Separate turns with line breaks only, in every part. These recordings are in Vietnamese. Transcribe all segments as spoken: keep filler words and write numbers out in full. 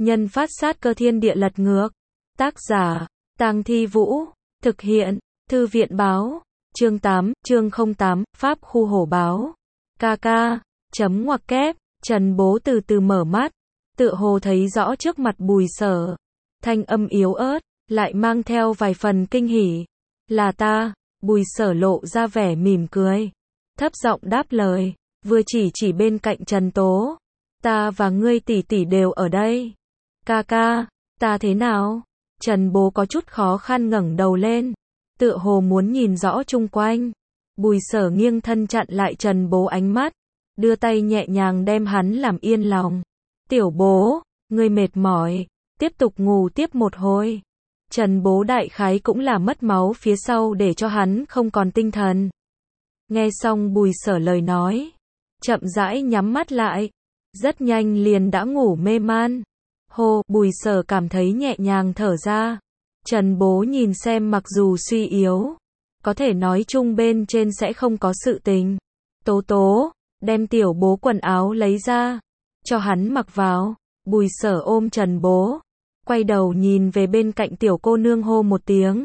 Nhân phát sát cơ thiên địa lật ngược. Tác giả, Tang Thi Vũ. Thực hiện, Thư viện báo. Chương tám, chương không tám, Pháp khu hổ báo. Ca ca, chấm ngoặc kép, Trần Bố từ từ mở mắt, tựa hồ thấy rõ trước mặt Bùi Sở. Thanh âm yếu ớt, lại mang theo vài phần kinh hỉ. Là ta, Bùi Sở lộ ra vẻ mỉm cười. Thấp giọng đáp lời, vừa chỉ chỉ bên cạnh Trần Tố. Ta và ngươi tỷ tỷ đều ở đây. Ca ca, ta thế nào? Trần Bố có chút khó khăn ngẩng đầu lên, tựa hồ muốn nhìn rõ chung quanh. Bùi Sở nghiêng thân chặn lại Trần Bố ánh mắt, đưa tay nhẹ nhàng đem hắn làm yên lòng. Tiểu Bố, ngươi mệt mỏi, tiếp tục ngủ tiếp một hồi. Trần Bố đại khái cũng là mất máu phía sau để cho hắn không còn tinh thần. Nghe xong Bùi Sở lời nói, chậm rãi nhắm mắt lại, rất nhanh liền đã ngủ mê man. Hô, Bùi Sở cảm thấy nhẹ nhàng thở ra. Trần Bố nhìn xem mặc dù suy yếu, có thể nói chung bên trên sẽ không có sự tình. Tố Tố, đem Tiểu Bố quần áo lấy ra, cho hắn mặc vào. Bùi Sở ôm Trần Bố, quay đầu nhìn về bên cạnh tiểu cô nương hô một tiếng.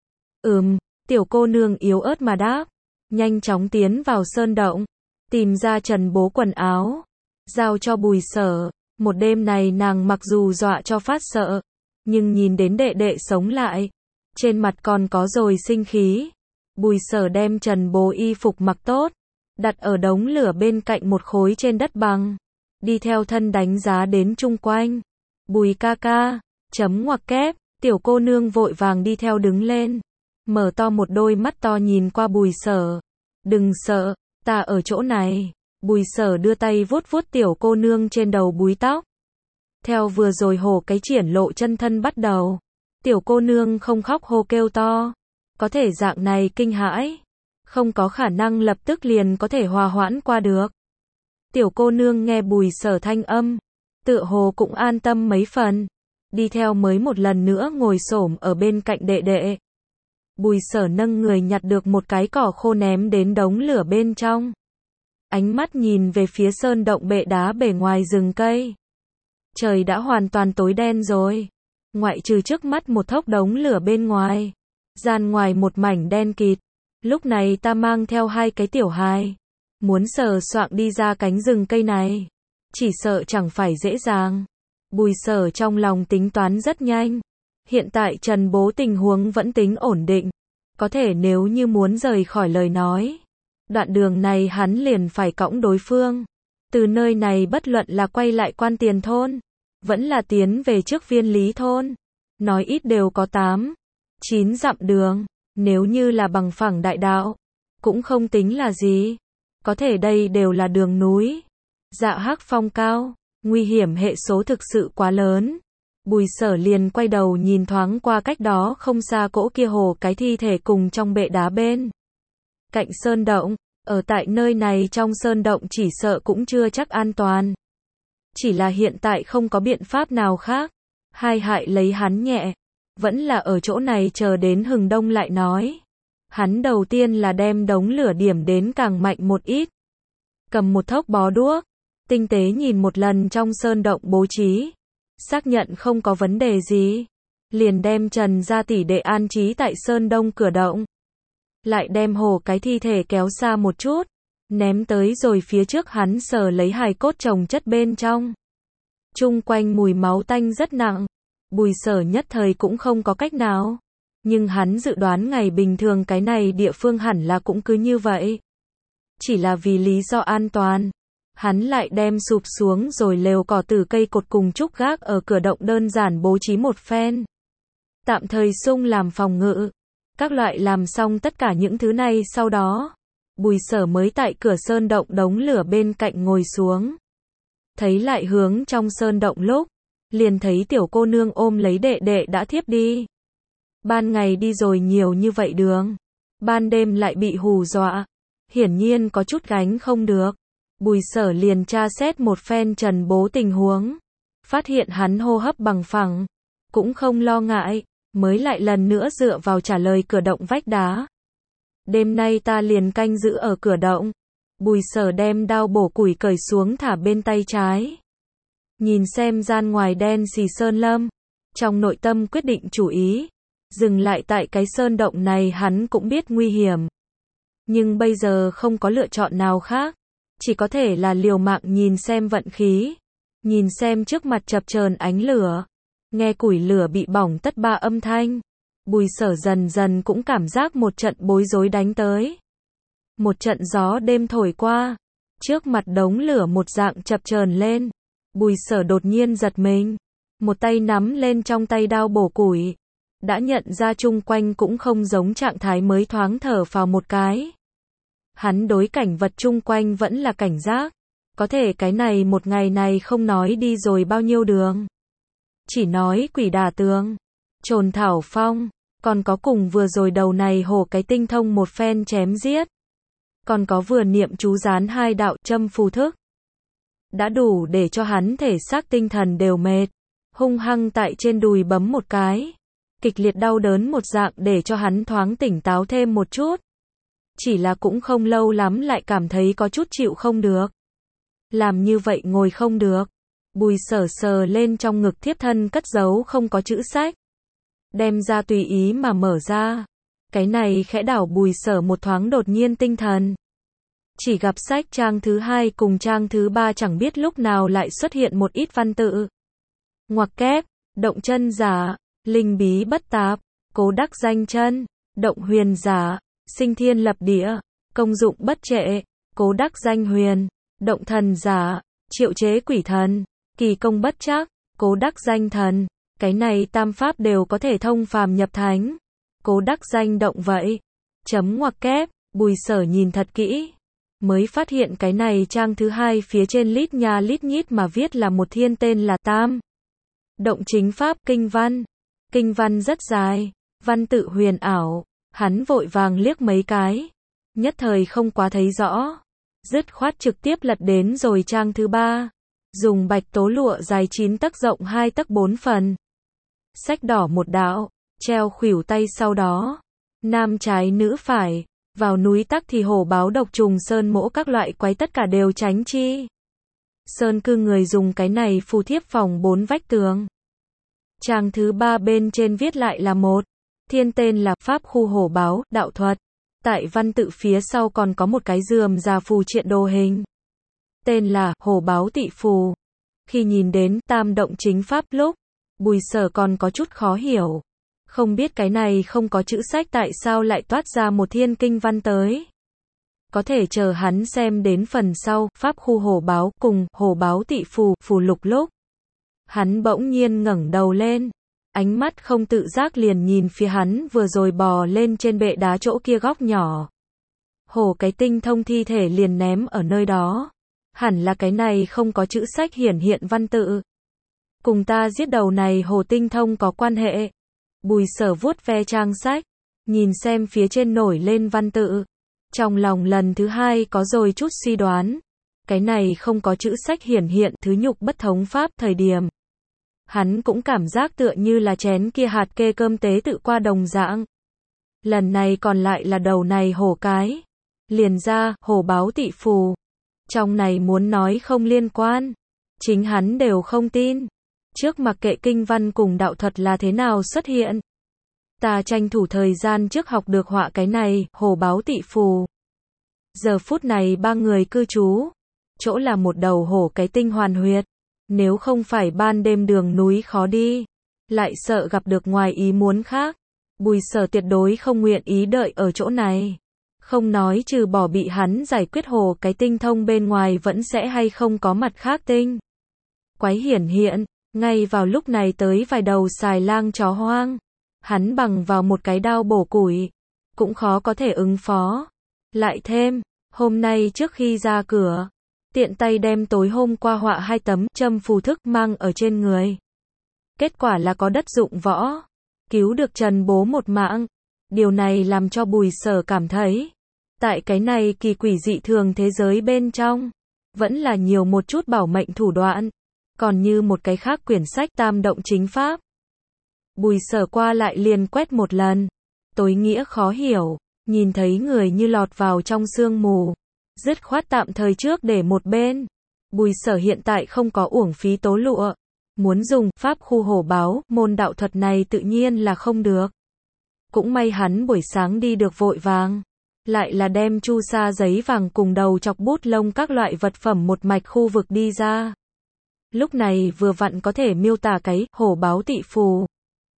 Ừm, tiểu cô nương yếu ớt mà đáp, nhanh chóng tiến vào sơn động, tìm ra Trần Bố quần áo, giao cho Bùi Sở. Một đêm này nàng mặc dù dọa cho phát sợ, nhưng nhìn đến đệ đệ sống lại, trên mặt còn có rồi sinh khí. Bùi Sở đem Trần Bố y phục mặc tốt, đặt ở đống lửa bên cạnh một khối trên đất bằng, đi theo thân đánh giá đến chung quanh. Bùi ca ca, chấm ngoặc kép, tiểu cô nương vội vàng đi theo đứng lên, mở to một đôi mắt to nhìn qua Bùi Sở. Đừng sợ, ta ở chỗ này. Bùi Sở đưa tay vuốt vuốt tiểu cô nương trên đầu búi tóc. Theo vừa rồi hổ cái triển lộ chân thân bắt đầu, tiểu cô nương không khóc hô kêu to. Có thể dạng này kinh hãi, không có khả năng lập tức liền có thể hòa hoãn qua được. Tiểu cô nương nghe Bùi Sở thanh âm, tựa hồ cũng an tâm mấy phần, đi theo mới một lần nữa ngồi xổm ở bên cạnh đệ đệ. Bùi Sở nâng người nhặt được một cái cỏ khô ném đến đống lửa bên trong. Ánh mắt nhìn về phía sơn động bệ đá bề ngoài rừng cây. Trời đã hoàn toàn tối đen rồi, ngoại trừ trước mắt một thốc đống lửa bên ngoài, gian ngoài một mảnh đen kịt. Lúc này ta mang theo hai cái tiểu hài, muốn sờ soạng đi ra cánh rừng cây này, chỉ sợ chẳng phải dễ dàng. Bùi Sở trong lòng tính toán rất nhanh. Hiện tại Trần Bố tình huống vẫn tính ổn định, có thể nếu như muốn rời khỏi lời nói, đoạn đường này hắn liền phải cõng đối phương. Từ nơi này bất luận là quay lại Quan Tiền thôn, vẫn là tiến về trước Viên Lý thôn, nói ít đều có tám, chín dặm đường. Nếu như là bằng phẳng đại đạo, cũng không tính là gì. Có thể đây đều là đường núi, dạ hắc phong cao, nguy hiểm hệ số thực sự quá lớn. Bùi Sở liền quay đầu nhìn thoáng qua cách đó không xa cỗ kia hồ cái thi thể cùng trong bệ đá bên cạnh sơn động. Ở tại nơi này trong sơn động chỉ sợ cũng chưa chắc an toàn. Chỉ là hiện tại không có biện pháp nào khác. Hai hại lấy hắn nhẹ, vẫn là ở chỗ này chờ đến hừng đông lại nói. Hắn đầu tiên là đem đống lửa điểm đến càng mạnh một ít. Cầm một thốc bó đuốc, tinh tế nhìn một lần trong sơn động bố trí, xác nhận không có vấn đề gì, liền đem Trần gia tỷ đệ an trí tại sơn đông cửa động. Lại đem hồ cái thi thể kéo xa một chút, ném tới rồi phía trước hắn sờ lấy hài cốt chồng chất bên trong. Chung quanh mùi máu tanh rất nặng, Bùi Sở nhất thời cũng không có cách nào. Nhưng hắn dự đoán ngày bình thường cái này địa phương hẳn là cũng cứ như vậy. Chỉ là vì lý do an toàn, hắn lại đem sụp xuống rồi lều cỏ từ cây cột cùng trúc gác ở cửa động đơn giản bố trí một phen. Tạm thời sung làm phòng ngự. Các loại làm xong tất cả những thứ này sau đó, Bùi Sở mới tại cửa sơn động đống lửa bên cạnh ngồi xuống. Thấy lại hướng trong sơn động lúc, liền thấy tiểu cô nương ôm lấy đệ đệ đã thiếp đi. Ban ngày đi rồi nhiều như vậy đường, ban đêm lại bị hù dọa, hiển nhiên có chút gánh không được. Bùi Sở liền tra xét một phen Trần Bố tình huống, phát hiện hắn hô hấp bằng phẳng, cũng không lo ngại, mới lại lần nữa dựa vào trả lời cửa động vách đá. Đêm nay ta liền canh giữ ở cửa động. Bùi Sở đem đao bổ củi cởi xuống thả bên tay trái. nhìn xem gian ngoài đen xì sơn lâm, trong nội tâm quyết định chủ ý, dừng lại tại cái sơn động này. Hắn cũng biết nguy hiểm, nhưng bây giờ không có lựa chọn nào khác, chỉ có thể là liều mạng nhìn xem vận khí, nhìn xem trước mặt chập chờn ánh lửa, nghe củi lửa bị bỏng tất ba âm thanh. Bùi Sở dần dần cũng cảm giác một trận bối rối đánh tới. Một trận gió đêm thổi qua, trước mặt đống lửa một dạng chập chờn lên. Bùi Sở đột nhiên giật mình, một tay nắm lên trong tay đao bổ củi, đã nhận ra chung quanh cũng không giống trạng thái mới, thoáng thở phào một cái. Hắn đối cảnh vật chung quanh vẫn là cảnh giác, có thể cái này một ngày này không nói đi rồi bao nhiêu đường. Chỉ nói quỷ đả tường, trồn thảo phong, còn có cùng vừa rồi đầu này hổ cái tinh thông một phen chém giết. Còn có vừa niệm chú gián hai đạo châm phù thức. Đã đủ để cho hắn thể xác tinh thần đều mệt, hung hăng tại trên đùi bấm một cái. Kịch liệt đau đớn một dạng để cho hắn thoáng tỉnh táo thêm một chút. Chỉ là cũng không lâu lắm lại cảm thấy có chút chịu không được. Làm như vậy ngồi không được. Bùi Sở sờ lên trong ngực thiếp thân cất giấu không có chữ sách. Đem ra tùy ý mà mở ra. Cái này khẽ đảo Bùi Sở một thoáng đột nhiên tinh thần. Chỉ gặp sách trang thứ hai cùng trang thứ ba chẳng biết lúc nào lại xuất hiện một ít văn tự. Ngoặc kép, động chân giả, linh bí bất tạp, cố đắc danh chân, động huyền giả, sinh thiên lập địa, công dụng bất trệ, cố đắc danh huyền, động thần giả, triệu chế quỷ thần, kỳ công bất trắc, cố đắc danh thần. Cái này tam pháp đều có thể thông phàm nhập thánh. Cố đắc danh động vậy. Chấm ngoặc kép, Bùi Sở nhìn thật kỹ. Mới phát hiện cái này trang thứ hai phía trên lít nha lít nhít mà viết là một thiên tên là Tam. Động chính pháp kinh văn. Kinh văn rất dài, văn tự huyền ảo. Hắn vội vàng liếc mấy cái. Nhất thời không quá thấy rõ. Dứt khoát trực tiếp lật đến rồi trang thứ ba. Dùng bạch tố lụa dài chín tấc rộng hai tấc bốn phần. Sách đỏ một đạo, treo khuỷu tay sau đó. Nam trái nữ phải, vào núi tắc thì hổ báo độc trùng sơn mỗ các loại quái tất cả đều tránh chi. Sơn cư người dùng cái này phù thiếp phòng bốn vách tường. Trang thứ ba bên trên viết lại là một. Thiên tên là pháp khu hổ báo, đạo thuật. Tại văn tự phía sau còn có một cái rườm rà phù triện đồ hình. Tên là hổ báo tị phù. Khi nhìn đến tam động chính pháp lúc, Bùi Sở còn có chút khó hiểu. Không biết cái này không có chữ sách tại sao lại toát ra một thiên kinh văn tới. Có thể chờ hắn xem đến phần sau, pháp khu hổ báo cùng hổ báo tị phù, phù lục lúc. Hắn bỗng nhiên ngẩng đầu lên. Ánh mắt không tự giác liền nhìn phía hắn vừa rồi bò lên trên bệ đá chỗ kia góc nhỏ. Hổ cái tinh thông thi thể liền ném ở nơi đó. Hẳn là cái này không có chữ sách hiển hiện văn tự. Cùng ta giết đầu này hổ tinh thông có quan hệ. Bùi Sở vuốt ve trang sách, nhìn xem phía trên nổi lên văn tự. Trong lòng lần thứ hai có rồi chút suy đoán. Cái này không có chữ sách hiển hiện thứ nhục bất thống pháp thời điểm. Hắn cũng cảm giác tựa như là chén kia hạt kê cơm tế tự qua đồng dạng. Lần này còn lại là đầu này hổ cái. Liền ra, hổ báo tị phù. Trong này muốn nói không liên quan. Chính hắn đều không tin. Trước mặc kệ kinh văn cùng đạo thuật là thế nào xuất hiện. Ta tranh thủ thời gian trước học được họa cái này, hổ báo tị phù. Giờ phút này ba người cư trú. Chỗ là một đầu hổ cái tinh hoàn huyệt. Nếu không phải ban đêm đường núi khó đi. Lại sợ gặp được ngoài ý muốn khác. Bùi Sở tuyệt đối không nguyện ý đợi ở chỗ này. Không nói trừ bỏ bị hắn giải quyết hổ cái tinh thông bên ngoài vẫn sẽ hay không có mặt khác tinh. Quái hiển hiện. Ngay vào lúc này tới vài đầu xài lang chó hoang. Hắn bằng vào một cái đao bổ củi. Cũng khó có thể ứng phó. Lại thêm, hôm nay trước khi ra cửa, tiện tay đem tối hôm qua họa hai tấm châm phù thức mang ở trên người. Kết quả là có đất dụng võ. Cứu được Trần bố một mạng. Điều này làm cho Bùi Sở cảm thấy. Tại cái này kỳ quỷ dị thường thế giới bên trong. Vẫn là nhiều một chút bảo mệnh thủ đoạn. Còn như một cái khác quyển sách tam động chính pháp. Bùi Sở qua lại liền quét một lần. Tối nghĩa khó hiểu. Nhìn thấy người như lọt vào trong sương mù. Dứt khoát tạm thời trước để một bên. Bùi Sở hiện tại không có uổng phí tố lụa. Muốn dùng pháp khu hổ báo, môn đạo thuật này tự nhiên là không được. Cũng may hắn buổi sáng đi được vội vàng. Lại là đem chu sa giấy vàng cùng đầu chọc bút lông các loại vật phẩm một mạch khu vực đi ra. Lúc này vừa vặn có thể miêu tả cái hổ báo tị phù.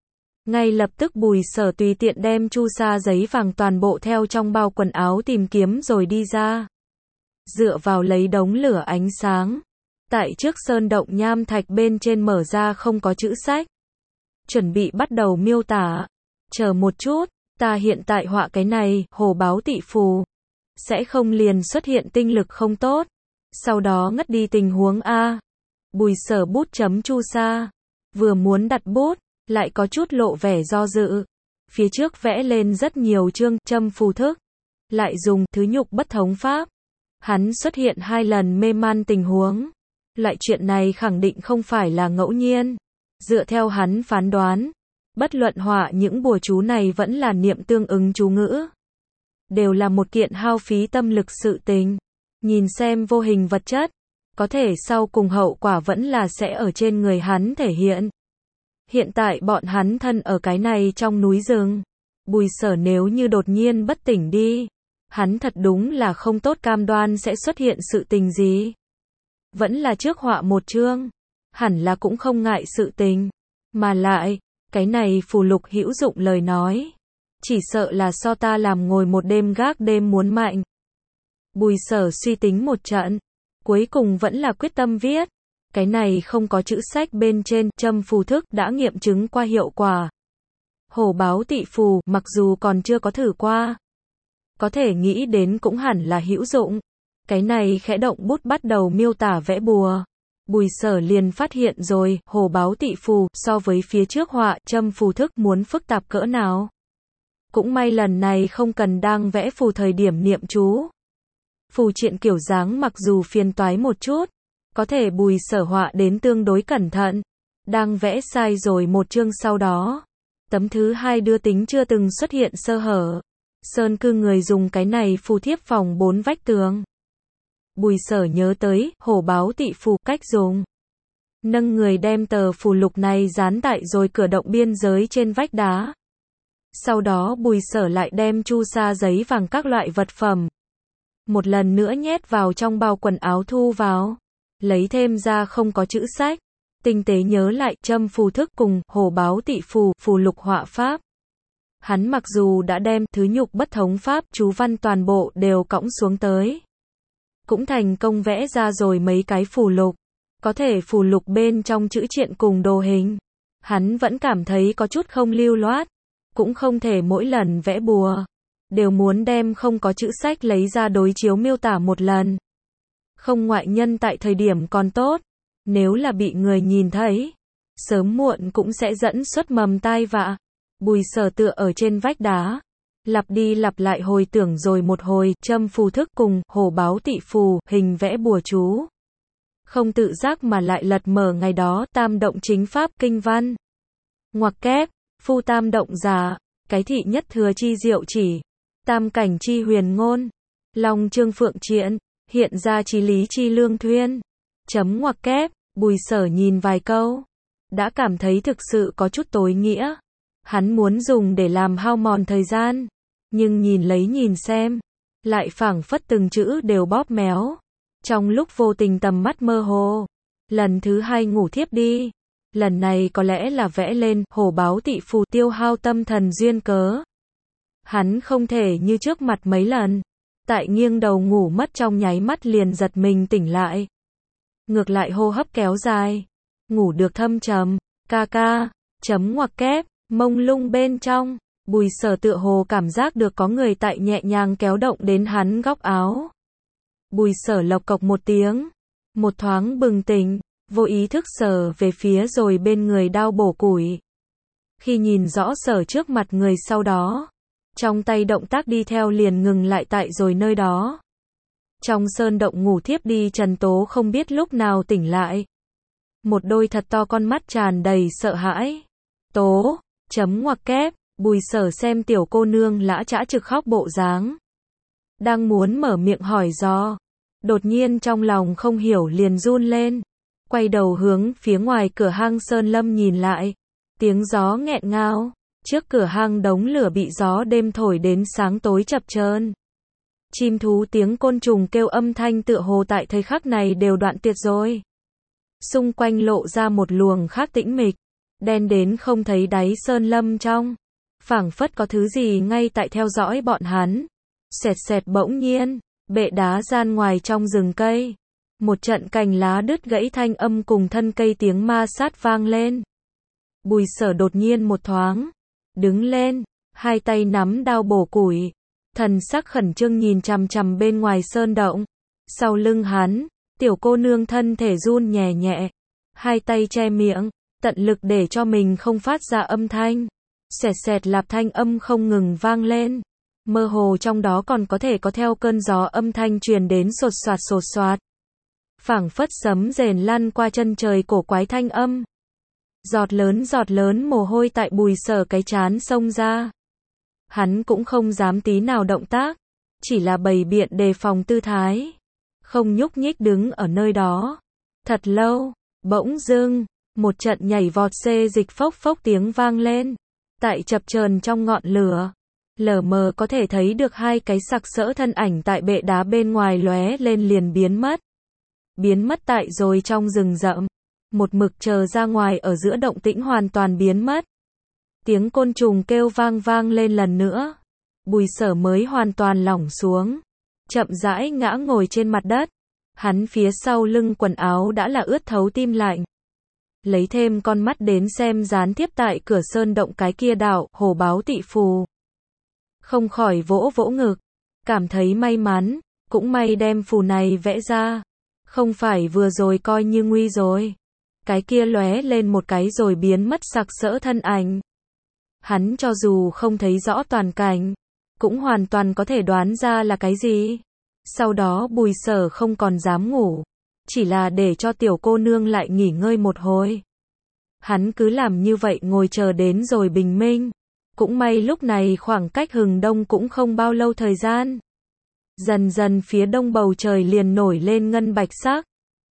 Ngay lập tức Bùi Sở tùy tiện đem chu sa giấy vàng toàn bộ theo trong bao quần áo tìm kiếm rồi đi ra. Dựa vào lấy đống lửa ánh sáng. Tại trước sơn động nham thạch bên trên mở ra không có chữ sách. Chuẩn bị bắt đầu miêu tả. Chờ một chút, ta hiện tại họa cái này, hổ báo tị phù. Sẽ không liền xuất hiện tinh lực không tốt. Sau đó ngất đi tình huống A. Bùi Sở bút chấm chu sa. Vừa muốn đặt bút, lại có chút lộ vẻ do dự. Phía trước vẽ lên rất nhiều chương châm phù thức. Lại dùng thứ nhục bất thống pháp. Hắn xuất hiện hai lần mê man tình huống. Loại chuyện này khẳng định không phải là ngẫu nhiên. Dựa theo hắn phán đoán, bất luận họa những bùa chú này vẫn là niệm tương ứng chú ngữ. Đều là một kiện hao phí tâm lực sự tình. Nhìn xem vô hình vật chất, có thể sau cùng hậu quả vẫn là sẽ ở trên người hắn thể hiện. Hiện tại bọn hắn thân ở cái này trong núi rừng. Bùi Sở nếu như đột nhiên bất tỉnh đi, hắn thật đúng là không tốt cam đoan sẽ xuất hiện sự tình gì. Vẫn là trước họa một chương, hẳn là cũng không ngại sự tình. Mà lại, cái này phù lục hữu dụng lời nói. Chỉ sợ là so ta làm ngồi một đêm gác đêm muốn mạnh. Bùi Sở suy tính một trận, cuối cùng vẫn là quyết tâm viết. Cái này không có chữ sách bên trên, châm phù thức đã nghiệm chứng qua hiệu quả. Hổ báo tị phù, mặc dù còn chưa có thử qua, có thể nghĩ đến cũng hẳn là hữu dụng. Cái này khẽ động bút bắt đầu miêu tả vẽ bùa. Bùi Sở liền phát hiện rồi, hổ báo tị phù, so với phía trước họa, châm phù thức muốn phức tạp cỡ nào. Cũng may lần này không cần đang vẽ phù thời điểm niệm chú. Phù triện kiểu dáng mặc dù phiền toái một chút, có thể Bùi Sở họa đến tương đối cẩn thận. Đang vẽ sai rồi một chương sau đó. Tấm thứ hai đưa tính chưa từng xuất hiện sơ hở. Sơn cư người dùng cái này phù thiếp phòng bốn vách tường. Bùi Sở nhớ tới, hổ báo tị phù, cách dùng. Nâng người đem tờ phù lục này dán tại rồi cửa động biên giới trên vách đá. Sau đó Bùi Sở lại đem chu sa giấy vàng các loại vật phẩm. Một lần nữa nhét vào trong bao quần áo thu vào. Lấy thêm ra không có chữ sách. Tinh tế nhớ lại châm phù thức cùng hổ báo tị phù, phù lục họa pháp. Hắn mặc dù đã đem thứ nhục bất thống pháp, chú văn toàn bộ đều cõng xuống tới. Cũng thành công vẽ ra rồi mấy cái phù lục. Có thể phù lục bên trong chữ triện cùng đồ hình. Hắn vẫn cảm thấy có chút không lưu loát. Cũng không thể mỗi lần vẽ bùa đều muốn đem không có chữ sách lấy ra đối chiếu miêu tả một lần. Không ngoại nhân tại thời điểm còn tốt. Nếu là bị người nhìn thấy, sớm muộn cũng sẽ dẫn xuất mầm tai vạ. Bùi Sở tựa ở trên vách đá, lặp đi lặp lại hồi tưởng rồi một hồi, châm phù thức cùng hổ báo tị phù, hình vẽ bùa chú. Không tự giác mà lại lật mở ngày đó, tam động chính pháp kinh văn. Ngoặc kép, phu tam động giả, cái thị nhất thừa chi diệu chỉ, tam cảnh chi huyền ngôn, long trương phượng triện, hiện ra chí lý chi lương thuyên. Chấm ngoặc kép, Bùi Sở nhìn vài câu, đã cảm thấy thực sự có chút tối nghĩa. Hắn muốn dùng để làm hao mòn thời gian, nhưng nhìn lấy nhìn xem, lại phảng phất từng chữ đều bóp méo. Trong lúc vô tình tầm mắt mơ hồ, lần thứ hai ngủ thiếp đi. Lần này có lẽ là vẽ lên hổ báo tị phù tiêu hao tâm thần duyên cớ. Hắn không thể như trước mặt mấy lần, tại nghiêng đầu ngủ mất trong nháy mắt liền giật mình tỉnh lại. Ngược lại hô hấp kéo dài, ngủ được thâm trầm, ca ca, chấm ngoặc kép, mông lung bên trong, Bùi Sở tựa hồ cảm giác được có người tại nhẹ nhàng kéo động đến hắn góc áo. Bùi Sở lộc cộc một tiếng, một thoáng bừng tỉnh, vô ý thức sờ về phía rồi bên người đao bổ củi. Khi nhìn rõ Sở trước mặt người sau đó, trong tay động tác đi theo liền ngừng lại tại rồi nơi đó. Trong sơn động ngủ thiếp đi Trần Tố không biết lúc nào tỉnh lại. Một đôi thật to con mắt tràn đầy sợ hãi. Tố, chấm ngoặc kép, Bùi Sở xem tiểu cô nương lã chã trực khóc bộ dáng. Đang muốn mở miệng hỏi do, Đột nhiên trong lòng không hiểu liền run lên. Quay đầu hướng phía ngoài cửa hang sơn lâm nhìn lại. Tiếng gió nghẹn ngào. Trước cửa hang đống lửa bị gió đêm thổi đến sáng tối chập chờn. Chim thú tiếng côn trùng kêu âm thanh tựa hồ tại thời khắc này đều đoạn tuyệt rồi. Xung quanh lộ ra một luồng khác tĩnh mịch. Đen đến không thấy đáy sơn lâm trong. Phảng phất có thứ gì ngay tại theo dõi bọn hắn. Xẹt xẹt bỗng nhiên. Bệ đá gian ngoài trong rừng cây. Một trận cành lá đứt gãy thanh âm cùng thân cây tiếng ma sát vang lên. Bùi Sở đột nhiên một thoáng. Đứng lên. Hai tay nắm đao bổ củi. Thần sắc khẩn trương nhìn chằm chằm bên ngoài sơn động. Sau lưng hắn. Tiểu cô nương thân thể run nhẹ nhẹ. Hai tay che miệng. Tận lực để cho mình không phát ra âm thanh. Xẹt xẹt lạp thanh âm không ngừng vang lên. Mơ hồ trong đó còn có thể có theo cơn gió âm thanh truyền đến sột soạt sột soạt. Phảng phất sấm rền lăn qua chân trời cổ quái thanh âm. Giọt lớn giọt lớn mồ hôi tại Bùi Sở cái trán xông ra. Hắn cũng không dám tí nào động tác. Chỉ là bày biện đề phòng tư thái. Không nhúc nhích đứng ở nơi đó. Thật lâu, bỗng dưng, một trận nhảy vọt xê dịch phốc phốc tiếng vang lên. Tại chập chờn trong ngọn lửa. Lờ mờ có thể thấy được hai cái sặc sỡ thân ảnh tại bệ đá bên ngoài lóe lên liền biến mất. Biến mất tại rồi trong rừng rậm. Một mực chờ ra ngoài ở giữa động tĩnh hoàn toàn biến mất. Tiếng côn trùng kêu vang vang lên lần nữa. Bùi Sở mới hoàn toàn lỏng xuống. Chậm rãi ngã ngồi trên mặt đất. Hắn phía sau lưng quần áo đã là ướt thấu tim lạnh. Lấy thêm con mắt đến xem gián tiếp tại cửa sơn động cái kia đạo hổ báo tị phù. Không khỏi vỗ vỗ ngực. Cảm thấy may mắn. Cũng may đem phù này vẽ ra. Không phải vừa rồi coi như nguy rồi. Cái kia lóe lên một cái rồi biến mất sặc sỡ thân ảnh. Hắn cho dù không thấy rõ toàn cảnh. Cũng hoàn toàn có thể đoán ra là cái gì. Sau đó Bùi Sở không còn dám ngủ. Chỉ là để cho tiểu cô nương lại nghỉ ngơi một hồi. Hắn cứ làm như vậy ngồi chờ đến rồi bình minh. Cũng may lúc này khoảng cách hừng đông cũng không bao lâu thời gian. Dần dần phía đông bầu trời liền nổi lên ngân bạch sắc.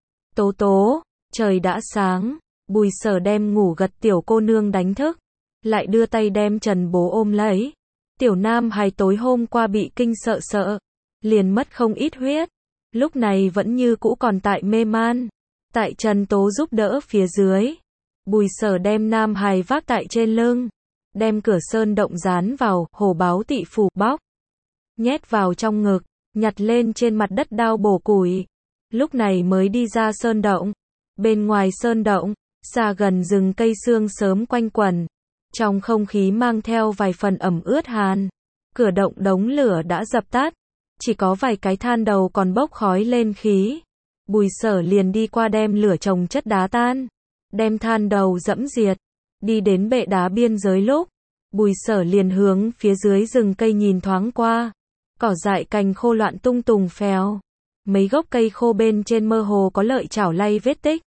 Tố tố, trời đã sáng. Bùi Sở đem ngủ gật tiểu cô nương đánh thức. Lại đưa tay đem Trần bố ôm lấy. Tiểu nam hài tối hôm qua bị kinh sợ sợ. Liền mất không ít huyết. Lúc này vẫn như cũ còn tại mê man. Tại Trần tố giúp đỡ phía dưới. Bùi Sở đem nam hài vác tại trên lưng. Đem cửa sơn động dán vào, hổ báo tị phù bóc. Nhét vào trong ngực, nhặt lên trên mặt đất đao bổ củi. Lúc này mới đi ra sơn động. Bên ngoài sơn động, xa gần rừng cây sương sớm quanh quẩn. Trong không khí mang theo vài phần ẩm ướt hàn. Cửa động đống lửa đã dập tắt. Chỉ có vài cái than đầu còn bốc khói lên khí. Bùi Sở liền đi qua đem lửa trồng chất đá tan. Đem than đầu dẫm diệt. Đi đến bệ đá biên giới lúc. Bùi Sở liền hướng phía dưới rừng cây nhìn thoáng qua. Cỏ dại cành khô loạn tung tùng phèo. Mấy gốc cây khô bên trên mơ hồ có lợi chảo lay vết tích.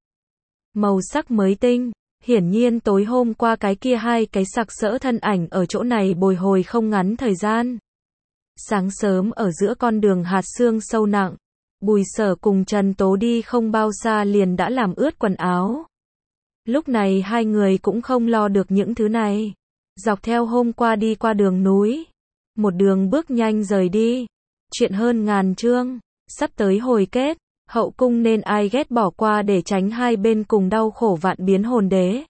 Màu sắc mới tinh. Hiển nhiên tối hôm qua cái kia hai cái sặc sỡ thân ảnh ở chỗ này bồi hồi không ngắn thời gian. Sáng sớm ở giữa con đường hạt sương sâu nặng. Bùi Sở cùng Trần Tố đi không bao xa liền đã làm ướt quần áo. Lúc này hai người cũng không lo được những thứ này. Dọc theo hôm qua đi qua đường núi. Một đường bước nhanh rời đi. Chuyện hơn ngàn chương. Sắp tới hồi kết. Hậu cung nên ai ghét bỏ qua để tránh hai bên cùng đau khổ vạn biến hồn đế.